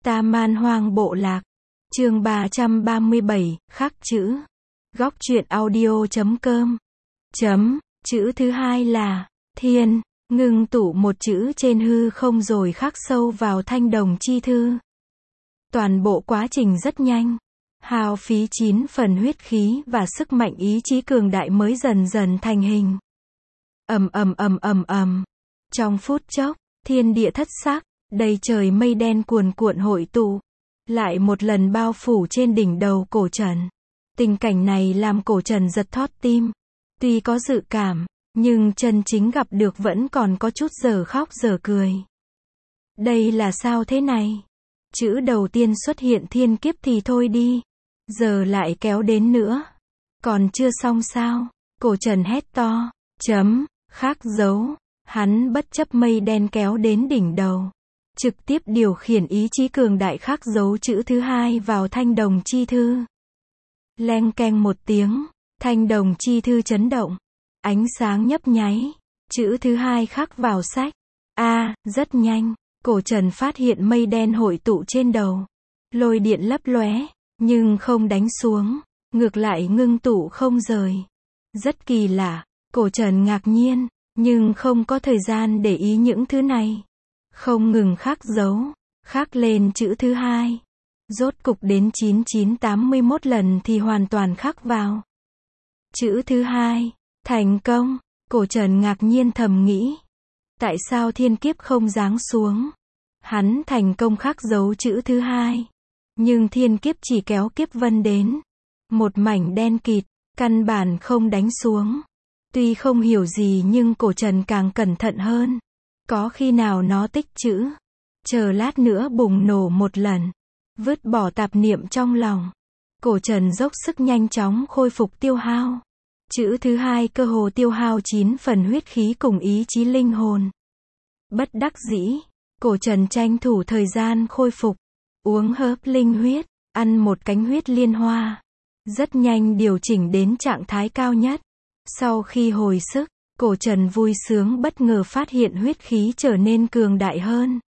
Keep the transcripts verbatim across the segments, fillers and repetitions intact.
Ta Man Hoang Bộ Lạc. Chương ba trăm ba mươi bảy, khắc chữ. Góc truyện audio chấm com. Chấm, chữ thứ hai là thiên, ngưng tụ một chữ trên hư không rồi khắc sâu vào thanh đồng chi thư. Toàn bộ quá trình rất nhanh, hao phí chín phần huyết khí và sức mạnh ý chí cường đại mới dần dần thành hình. Ầm ầm ầm ầm ầm. Trong phút chốc, thiên địa thất sắc, đầy trời mây đen cuồn cuộn hội tụ, lại một lần bao phủ trên đỉnh đầu Cổ Trần. Tình cảnh này làm Cổ Trần giật thót tim. Tuy có dự cảm, nhưng chân chính gặp được vẫn còn có chút giờ khóc giờ cười. Đây là sao thế này? Chữ đầu tiên xuất hiện thiên kiếp thì thôi đi, giờ lại kéo đến nữa. Còn chưa xong sao? Cổ Trần hét to. Chấm, khắc dấu. Hắn bất chấp mây đen kéo đến đỉnh đầu, trực tiếp điều khiển ý chí cường đại khắc dấu chữ thứ hai vào thanh đồng chi thư. Leng keng một tiếng, thanh đồng chi thư chấn động, ánh sáng nhấp nháy, chữ thứ hai khắc vào sách. A, à, rất nhanh, Cổ Trần phát hiện mây đen hội tụ trên đầu, lôi điện lấp lóe, nhưng không đánh xuống, ngược lại ngưng tụ không rời. Rất kỳ lạ, Cổ Trần ngạc nhiên, nhưng không có thời gian để ý những thứ này. Không ngừng khắc dấu, khắc lên chữ thứ hai. Rốt cục đến chín chín tám mươi mốt lần thì hoàn toàn khắc vào chữ thứ hai. Thành công. Cổ Trần ngạc nhiên thầm nghĩ, tại sao thiên kiếp không giáng xuống? Hắn thành công khắc dấu chữ thứ hai, nhưng thiên kiếp chỉ kéo kiếp vân đến. Một mảnh đen kịt, căn bản không đánh xuống. Tuy không hiểu gì nhưng Cổ Trần càng cẩn thận hơn. Có khi nào nó tích trữ, chờ lát nữa bùng nổ một lần, vứt bỏ tạp niệm trong lòng. Cổ Trần dốc sức nhanh chóng khôi phục tiêu hao. Chữ thứ hai cơ hồ tiêu hao chín phần huyết khí cùng ý chí linh hồn. Bất đắc dĩ, Cổ Trần tranh thủ thời gian khôi phục, uống hớp linh huyết, ăn một cánh huyết liên hoa. Rất nhanh điều chỉnh đến trạng thái cao nhất. Sau khi hồi sức, Cổ Trần vui sướng bất ngờ phát hiện huyết khí trở nên cường đại hơn.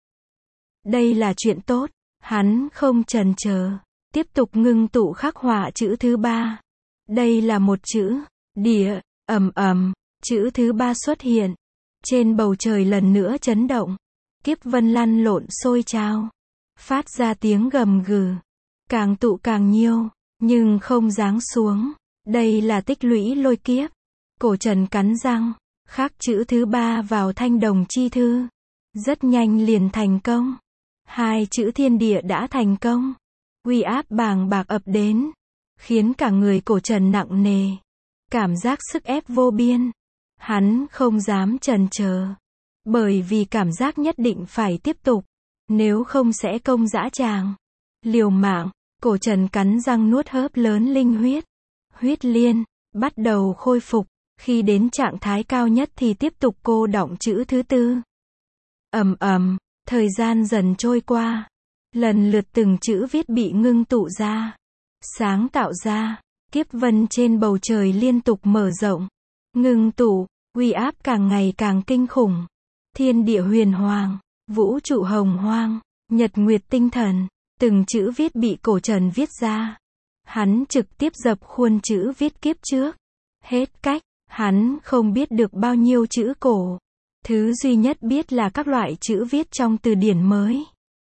Đây là chuyện tốt, hắn không chần chờ, tiếp tục ngưng tụ khắc họa chữ thứ ba. Đây là một chữ, địa, ầm ầm, chữ thứ ba xuất hiện. Trên bầu trời lần nữa chấn động, kiếp vân lăn lộn sôi trào, phát ra tiếng gầm gừ, càng tụ càng nhiều, nhưng không giáng xuống. Đây là tích lũy lôi kiếp. Cổ Trần cắn răng, khắc chữ thứ ba vào thanh đồng chi thư. Rất nhanh liền thành công. Hai chữ thiên địa đã thành công. Uy áp bàng bạc ập đến, khiến cả người Cổ Trần nặng nề. Cảm giác sức ép vô biên. Hắn không dám chần chờ, bởi vì cảm giác nhất định phải tiếp tục, nếu không sẽ công dã tràng. Liều mạng, Cổ Trần cắn răng nuốt hớp lớn linh huyết. Huyết liên bắt đầu khôi phục. Khi đến trạng thái cao nhất thì tiếp tục cô đọng chữ thứ tư. Ầm ầm, thời gian dần trôi qua. Lần lượt từng chữ viết bị ngưng tụ ra, sáng tạo ra. Kiếp vân trên bầu trời liên tục mở rộng, ngưng tụ, uy áp càng ngày càng kinh khủng. Thiên địa huyền hoàng, vũ trụ hồng hoang, nhật nguyệt tinh thần, từng chữ viết bị Cổ Trần viết ra. Hắn trực tiếp dập khuôn chữ viết kiếp trước. Hết cách. Hắn không biết được bao nhiêu chữ cổ. Thứ duy nhất biết là các loại chữ viết trong từ điển mới.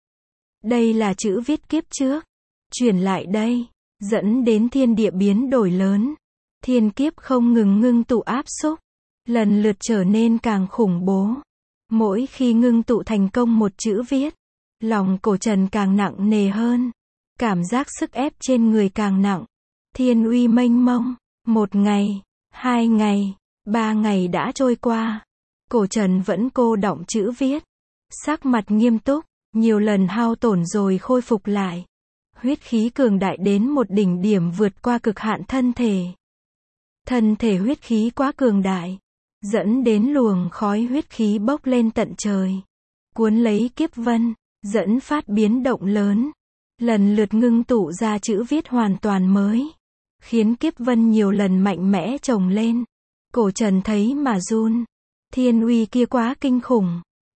Đây là chữ viết kiếp trước. Chuyển lại đây, dẫn đến thiên địa biến đổi lớn. Thiên kiếp không ngừng ngưng tụ áp xúc, lần lượt trở nên càng khủng bố. Mỗi khi ngưng tụ thành công một chữ viết, lòng Cổ Trần càng nặng nề hơn. Cảm giác sức ép trên người càng nặng. Thiên uy mênh mông. Một ngày, hai ngày, ba ngày đã trôi qua. Cổ Trần vẫn cô đọng chữ viết. Sắc mặt nghiêm túc, nhiều lần hao tổn rồi khôi phục lại. Huyết khí cường đại đến một đỉnh điểm vượt qua cực hạn thân thể. Thân thể huyết khí quá cường đại, dẫn đến luồng khói huyết khí bốc lên tận trời, cuốn lấy kiếp vân, dẫn phát biến động lớn. Lần lượt ngưng tụ ra chữ viết hoàn toàn mới, khiến kiếp vân nhiều lần mạnh mẽ chồng lên. Cổ Trần thấy mà run. Thiên uy kia quá kinh khủng.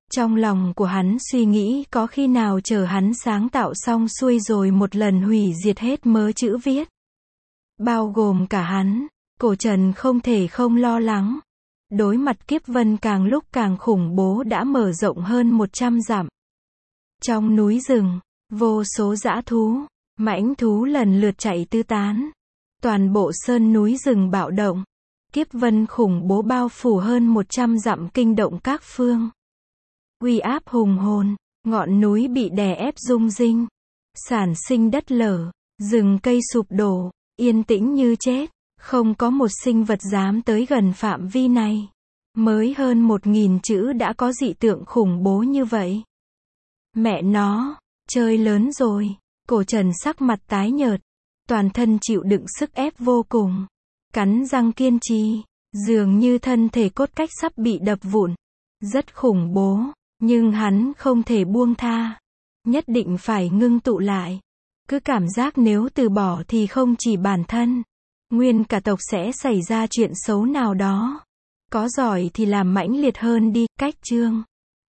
Trong lòng của hắn suy nghĩ có khi nào chờ hắn sáng tạo xong xuôi rồi một lần hủy diệt hết mớ chữ viết. Bao gồm cả hắn, Cổ Trần không thể không lo lắng. Đối mặt kiếp vân càng lúc càng khủng bố đã mở rộng hơn một trăm dặm. Trong núi rừng, vô số dã thú, mãnh thú lần lượt chạy tứ tán. Toàn bộ sơn núi rừng bạo động. Kiếp vân khủng bố bao phủ hơn một trăm dặm kinh động các phương. Uy áp hùng hồn, ngọn núi bị đè ép rung rinh. Sản sinh đất lở, rừng cây sụp đổ, yên tĩnh như chết. Không có một sinh vật dám tới gần phạm vi này. Mới hơn một nghìn chữ đã có dị tượng khủng bố như vậy. Mẹ nó, chơi lớn rồi. Cổ Trần sắc mặt tái nhợt. Toàn thân chịu đựng sức ép vô cùng. Cắn răng kiên trì. Dường như thân thể cốt cách sắp bị đập vụn. Rất khủng bố. Nhưng hắn không thể buông tha. Nhất định phải ngưng tụ lại. Cứ cảm giác nếu từ bỏ thì không chỉ bản thân. Nguyên cả tộc sẽ xảy ra chuyện xấu nào đó. Có giỏi thì làm mãnh liệt hơn đi. Cách chương